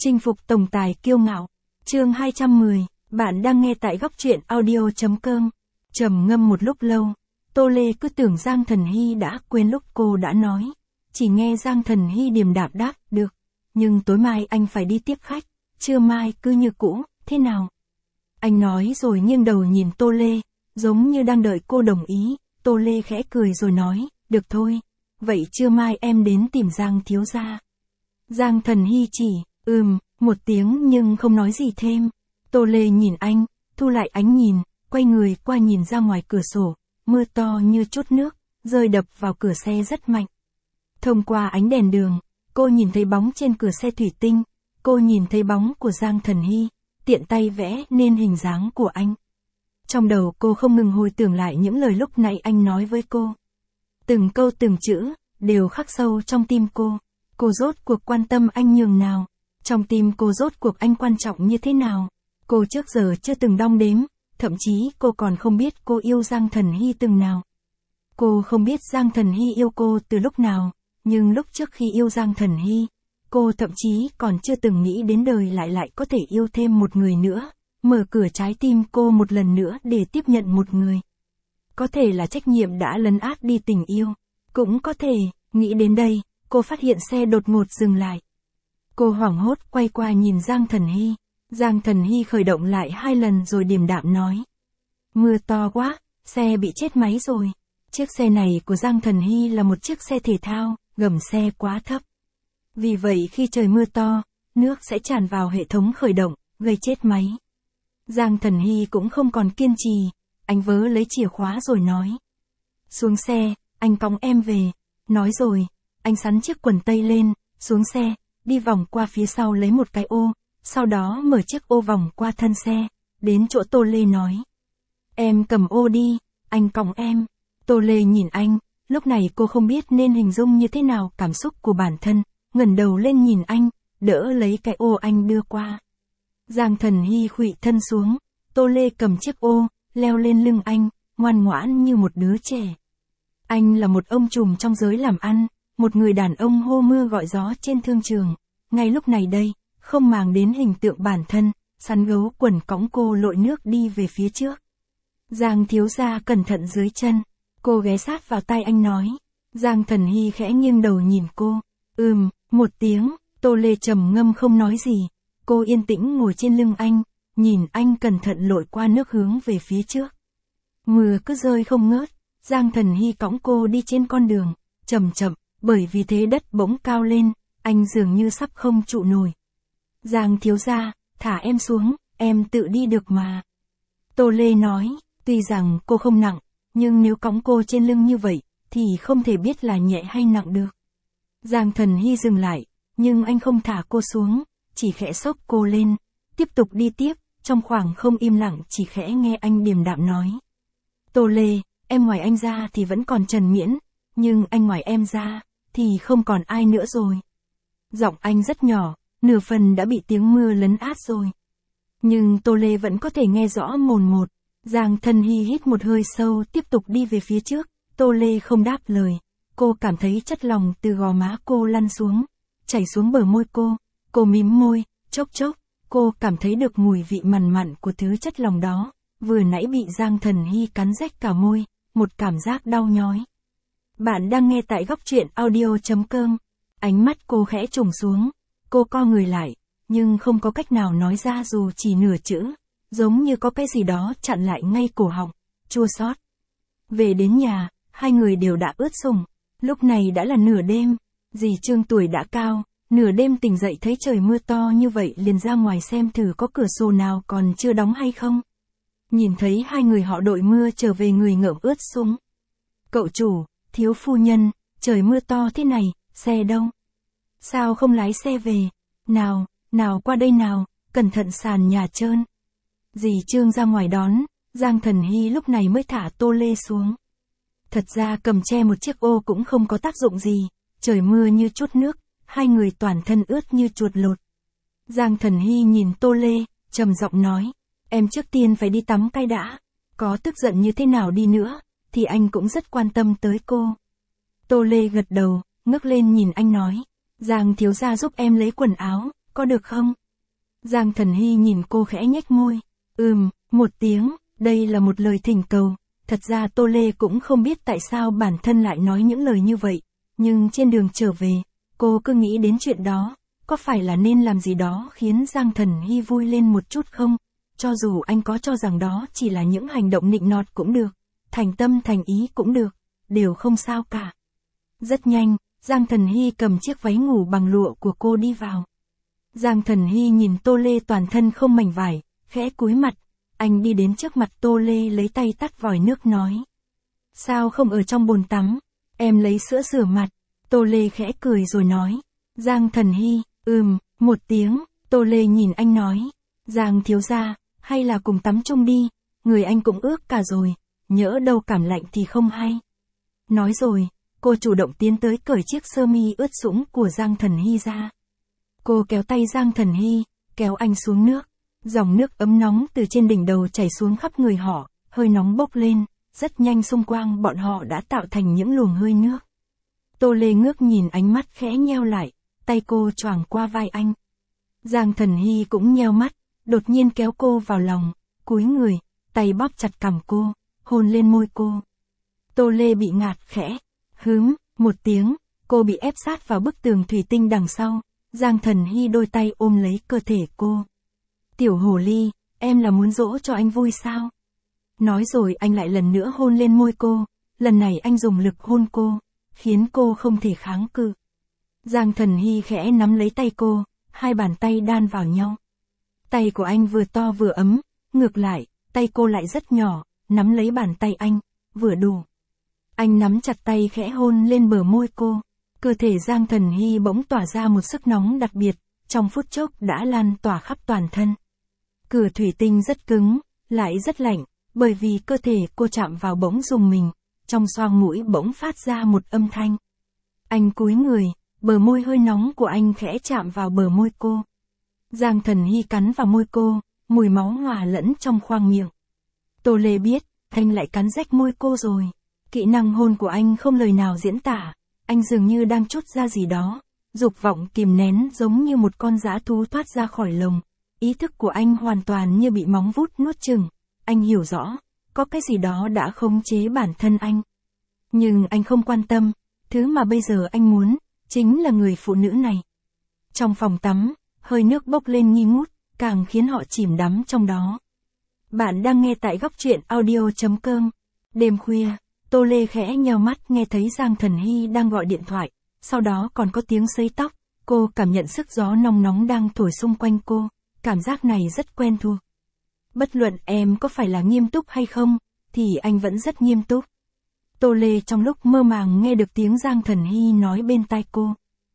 Chinh phục tổng tài kiêu ngạo. Chương 210, bạn đang nghe tại góc truyện audio.com. Trầm ngâm một lúc lâu, Tô Lê cứ tưởng Giang Thần Hy đã quên lúc cô đã nói. Chỉ nghe Giang Thần Hy điềm đạm đáp, được. Nhưng tối mai anh phải đi tiếp khách, trưa mai cứ như cũ, thế nào? Anh nói rồi nghiêng đầu nhìn Tô Lê, giống như đang đợi cô đồng ý. Tô Lê khẽ cười rồi nói, được thôi, vậy trưa mai em đến tìm Giang thiếu gia. Giang Thần Hy chỉ, một tiếng nhưng không nói gì thêm. Tô Lê nhìn anh, thu lại ánh nhìn, quay người qua nhìn ra ngoài cửa sổ, mưa to như chút nước, rơi đập vào cửa xe rất mạnh. Thông qua ánh đèn đường, cô nhìn thấy bóng trên cửa xe thủy tinh, cô nhìn thấy bóng của Giang Thần Hy, tiện tay vẽ nên hình dáng của anh. Trong đầu cô không ngừng hồi tưởng lại những lời lúc nãy anh nói với cô. Từng câu từng chữ, đều khắc sâu trong tim cô. Cô rốt cuộc quan tâm anh nhường nào? Trong tim cô rốt cuộc anh quan trọng như thế nào? Cô trước giờ chưa từng đong đếm, thậm chí cô còn không biết cô yêu Giang Thần Hy từng nào. Cô không biết Giang Thần Hy yêu cô từ lúc nào, nhưng lúc trước khi yêu Giang Thần Hy, cô thậm chí còn chưa từng nghĩ đến đời lại có thể yêu thêm một người nữa, mở cửa trái tim cô một lần nữa để tiếp nhận một người. Có thể là trách nhiệm đã lấn át đi tình yêu, cũng có thể, nghĩ đến đây, cô phát hiện xe đột ngột dừng lại. Cô hoảng hốt quay qua nhìn Giang Thần Hy. Giang Thần Hy khởi động lại 2 lần rồi điềm đạm nói. Mưa to quá, xe bị chết máy rồi. Chiếc xe này của Giang Thần Hy là một chiếc xe thể thao, gầm xe quá thấp. Vì vậy khi trời mưa to, nước sẽ tràn vào hệ thống khởi động, gây chết máy. Giang Thần Hy cũng không còn kiên trì, anh vớ lấy chìa khóa rồi nói. Xuống xe, anh cõng em về. Nói rồi, anh xắn chiếc quần tây lên, xuống xe, đi vòng qua phía sau lấy một cái ô, sau đó mở chiếc ô vòng qua thân xe, đến chỗ Tô Lê nói. Em cầm ô đi, anh cõng em. Tô Lê nhìn anh, lúc này cô không biết nên hình dung như thế nào cảm xúc của bản thân, ngẩng đầu lên nhìn anh, đỡ lấy cái ô anh đưa qua. Giang Thần Hy khuỵu thân xuống, Tô Lê cầm chiếc ô, leo lên lưng anh, ngoan ngoãn như một đứa trẻ. Anh là một ông trùm trong giới làm ăn, một người đàn ông hô mưa gọi gió trên thương trường. Ngay lúc này đây, không màng đến hình tượng bản thân, sắn gấu quần cõng cô lội nước đi về phía trước. Giang thiếu gia cẩn thận dưới chân. Cô ghé sát vào tai anh nói. Giang Thần Hy khẽ nghiêng đầu nhìn cô. Một tiếng, Tô Lê trầm ngâm không nói gì. Cô yên tĩnh ngồi trên lưng anh, nhìn anh cẩn thận lội qua nước hướng về phía trước. Mưa cứ rơi không ngớt, Giang Thần Hy cõng cô đi trên con đường, chậm chậm, bởi vì thế đất bỗng cao lên, anh dường như sắp không trụ nổi. Giang thiếu gia, thả em xuống, em tự đi được mà. Tô Lê nói, tuy rằng cô không nặng, nhưng nếu cõng cô trên lưng như vậy, thì không thể biết là nhẹ hay nặng được. Giang Thần Hy dừng lại, nhưng anh không thả cô xuống, chỉ khẽ xốc cô lên, tiếp tục đi tiếp, trong khoảng không im lặng chỉ khẽ nghe anh điềm đạm nói. Tô Lê, em ngoài anh ra thì vẫn còn Trần Miễn, nhưng anh ngoài em ra, thì không còn ai nữa rồi. Giọng anh rất nhỏ, nửa phần đã bị tiếng mưa lấn át rồi. Nhưng Tô Lê vẫn có thể nghe rõ mồn một. Giang Thần Hy hít một hơi sâu tiếp tục đi về phía trước. Tô Lê không đáp lời. Cô cảm thấy chất lòng từ gò má cô lăn xuống, chảy xuống bờ môi cô. Cô mím môi, chốc chốc. Cô cảm thấy được mùi vị mặn mặn của thứ chất lòng đó. Vừa nãy bị Giang Thần Hy cắn rách cả môi, một cảm giác đau nhói. Bạn đang nghe tại góc truyện audio.com. Ánh mắt cô khẽ trùng xuống. Cô co người lại, nhưng không có cách nào nói ra dù chỉ nửa chữ. Giống như có cái gì đó chặn lại ngay cổ họng, chua xót. Về đến nhà, hai người đều đã ướt sũng. Lúc này đã là nửa đêm, dì Trương tuổi đã cao, nửa đêm tỉnh dậy thấy trời mưa to như vậy liền ra ngoài xem thử có cửa sổ nào còn chưa đóng hay không. Nhìn thấy hai người họ đội mưa trở về người ngợm ướt sũng. Cậu chủ, thiếu phu nhân, trời mưa to thế này, xe đâu? Sao không lái xe về? Nào qua đây nào, cẩn thận sàn nhà trơn. Dì Trương ra ngoài đón, Giang Thần Hy lúc này mới thả Tô Lê xuống. Thật ra cầm che một chiếc ô cũng không có tác dụng gì, trời mưa như chút nước, hai người toàn thân ướt như chuột lột. Giang Thần Hy nhìn Tô Lê, trầm giọng nói, em trước tiên phải đi tắm cái đã, có tức giận như thế nào đi nữa, thì anh cũng rất quan tâm tới cô. Tô Lê gật đầu, ngước lên nhìn anh nói, Giang thiếu gia giúp em lấy quần áo, có được không? Giang Thần Hy nhìn cô khẽ nhếch môi. Một tiếng, đây là một lời thỉnh cầu. Thật ra Tô Lê cũng không biết tại sao bản thân lại nói những lời như vậy, nhưng trên đường trở về, cô cứ nghĩ đến chuyện đó, có phải là nên làm gì đó khiến Giang Thần Hy vui lên một chút không? Cho dù anh có cho rằng đó chỉ là những hành động nịnh nọt cũng được, thành tâm thành ý cũng được, đều không sao cả. Rất nhanh, Giang Thần Hy cầm chiếc váy ngủ bằng lụa của cô đi vào. Giang Thần Hy nhìn Tô Lê toàn thân không mảnh vải, khẽ cúi mặt, anh đi đến trước mặt Tô Lê lấy tay tắt vòi nước nói. Sao không ở trong bồn tắm, em lấy sữa rửa mặt. Tô Lê khẽ cười rồi nói. Giang Thần Hy, một tiếng, Tô Lê nhìn anh nói. Giang thiếu gia, hay là cùng tắm chung đi, người anh cũng ướt cả rồi, nhỡ đâu cảm lạnh thì không hay. Nói rồi, cô chủ động tiến tới cởi chiếc sơ mi ướt sũng của Giang Thần Hy ra. Cô kéo tay Giang Thần Hy, kéo anh xuống nước. Dòng nước ấm nóng từ trên đỉnh đầu chảy xuống khắp người họ, hơi nóng bốc lên, rất nhanh xung quanh bọn họ đã tạo thành những luồng hơi nước. Tô Lê ngước nhìn ánh mắt khẽ nheo lại, tay cô choàng qua vai anh. Giang Thần Hy cũng nheo mắt, đột nhiên kéo cô vào lòng, cúi người, tay bóp chặt cằm cô, hôn lên môi cô. Tô Lê bị ngạt khẽ, một tiếng, cô bị ép sát vào bức tường thủy tinh đằng sau, Giang Thần Hy đôi tay ôm lấy cơ thể cô. Tiểu hồ ly, em là muốn dỗ cho anh vui sao? Nói rồi anh lại lần nữa hôn lên môi cô, lần này anh dùng lực hôn cô, khiến cô không thể kháng cự. Giang Thần Hy khẽ nắm lấy tay cô, hai bàn tay đan vào nhau. Tay của anh vừa to vừa ấm, ngược lại, tay cô lại rất nhỏ, nắm lấy bàn tay anh, vừa đủ. Anh nắm chặt tay khẽ hôn lên bờ môi cô, cơ thể Giang Thần Hy bỗng tỏa ra một sức nóng đặc biệt, trong phút chốc đã lan tỏa khắp toàn thân. Cửa thủy tinh rất cứng, lại rất lạnh, bởi vì cơ thể cô chạm vào bỗng rùng mình, trong xoang mũi bỗng phát ra một âm thanh. Anh cúi người, bờ môi hơi nóng của anh khẽ chạm vào bờ môi cô. Giang Thần Hy cắn vào môi cô, mùi máu hòa lẫn trong khoang miệng. Tô Lê biết, anh lại cắn rách môi cô rồi. Kỹ năng hôn của anh không lời nào diễn tả, anh dường như đang trút ra gì đó, dục vọng kìm nén giống như một con dã thú thoát ra khỏi lồng. Ý thức của anh hoàn toàn như bị móng vuốt nuốt chửng. Anh hiểu rõ, có cái gì đó đã khống chế bản thân anh. Nhưng anh không quan tâm, thứ mà bây giờ anh muốn, chính là người phụ nữ này. Trong phòng tắm, hơi nước bốc lên nghi ngút, càng khiến họ chìm đắm trong đó. Bạn đang nghe tại góc truyện audio.com. Đêm khuya, Tô Lê khẽ nheo mắt nghe thấy Giang Thần Hy đang gọi điện thoại, sau đó còn có tiếng sấy tóc, cô cảm nhận sức gió nóng nóng đang thổi xung quanh cô, cảm giác này rất quen thuộc. Bất luận em có phải là nghiêm túc hay không, thì anh vẫn rất nghiêm túc. Tô Lê trong lúc mơ màng nghe được tiếng Giang Thần Hy nói bên tai cô.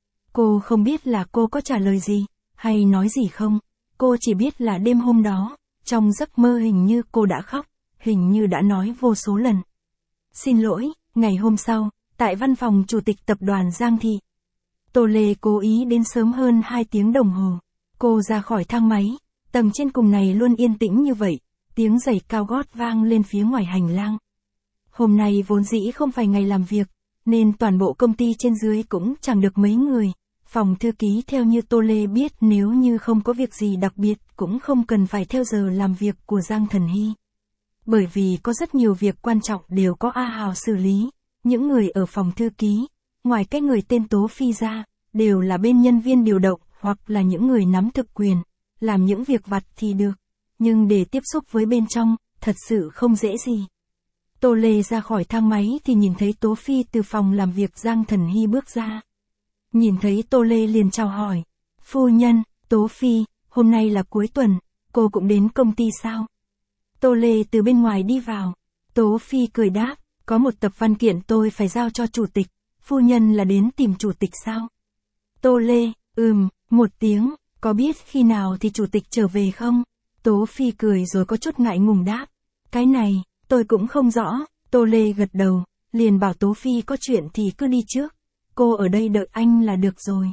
Cô không biết là cô có trả lời gì, hay nói gì không, cô chỉ biết là đêm hôm đó, trong giấc mơ hình như cô đã khóc, hình như đã nói vô số lần. Xin lỗi, ngày hôm sau, tại văn phòng chủ tịch tập đoàn Giang Thị. Tô Lê cố ý đến sớm hơn 2 tiếng đồng hồ. Cô ra khỏi thang máy, tầng trên cùng này luôn yên tĩnh như vậy, tiếng giày cao gót vang lên phía ngoài hành lang. Hôm nay vốn dĩ không phải ngày làm việc, nên toàn bộ công ty trên dưới cũng chẳng được mấy người. Phòng thư ký theo như Tô Lê biết nếu như không có việc gì đặc biệt cũng không cần phải theo giờ làm việc của Giang Thần Hy. Bởi vì có rất nhiều việc quan trọng đều có A Hào xử lý, những người ở phòng thư ký, ngoài cái người tên Tố Phi ra, đều là bên nhân viên điều động hoặc là những người nắm thực quyền, làm những việc vặt thì được, nhưng để tiếp xúc với bên trong, thật sự không dễ gì. Tô Lê ra khỏi thang máy thì nhìn thấy Tố Phi từ phòng làm việc Giang Thần Hy bước ra. Nhìn thấy Tô Lê liền chào hỏi. Phu nhân, Tố Phi, hôm nay là cuối tuần, cô cũng đến công ty sao? Tô Lê từ bên ngoài đi vào. Tố Phi cười đáp, có một tập văn kiện tôi phải giao cho chủ tịch, phu nhân là đến tìm chủ tịch sao? Tô Lê, một tiếng, có biết khi nào thì chủ tịch trở về không? Tố Phi cười rồi có chút ngại ngùng đáp. Cái này, tôi cũng không rõ. Tô Lê gật đầu, liền bảo Tố Phi có chuyện thì cứ đi trước. Cô ở đây đợi anh là được rồi.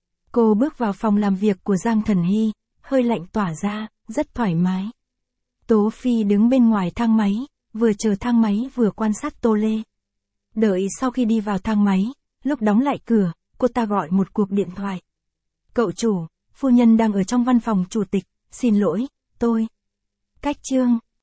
Cô bước vào phòng làm việc của Giang Thần Hy, hơi lạnh tỏa ra, rất thoải mái. Tố Phi đứng bên ngoài thang máy, vừa chờ thang máy vừa quan sát Tô Lê. Đợi sau khi đi vào thang máy, lúc đóng lại cửa, cô ta gọi một cuộc điện thoại. Cậu chủ, Phu nhân đang ở trong văn phòng chủ tịch, xin lỗi, tôi. Cách chương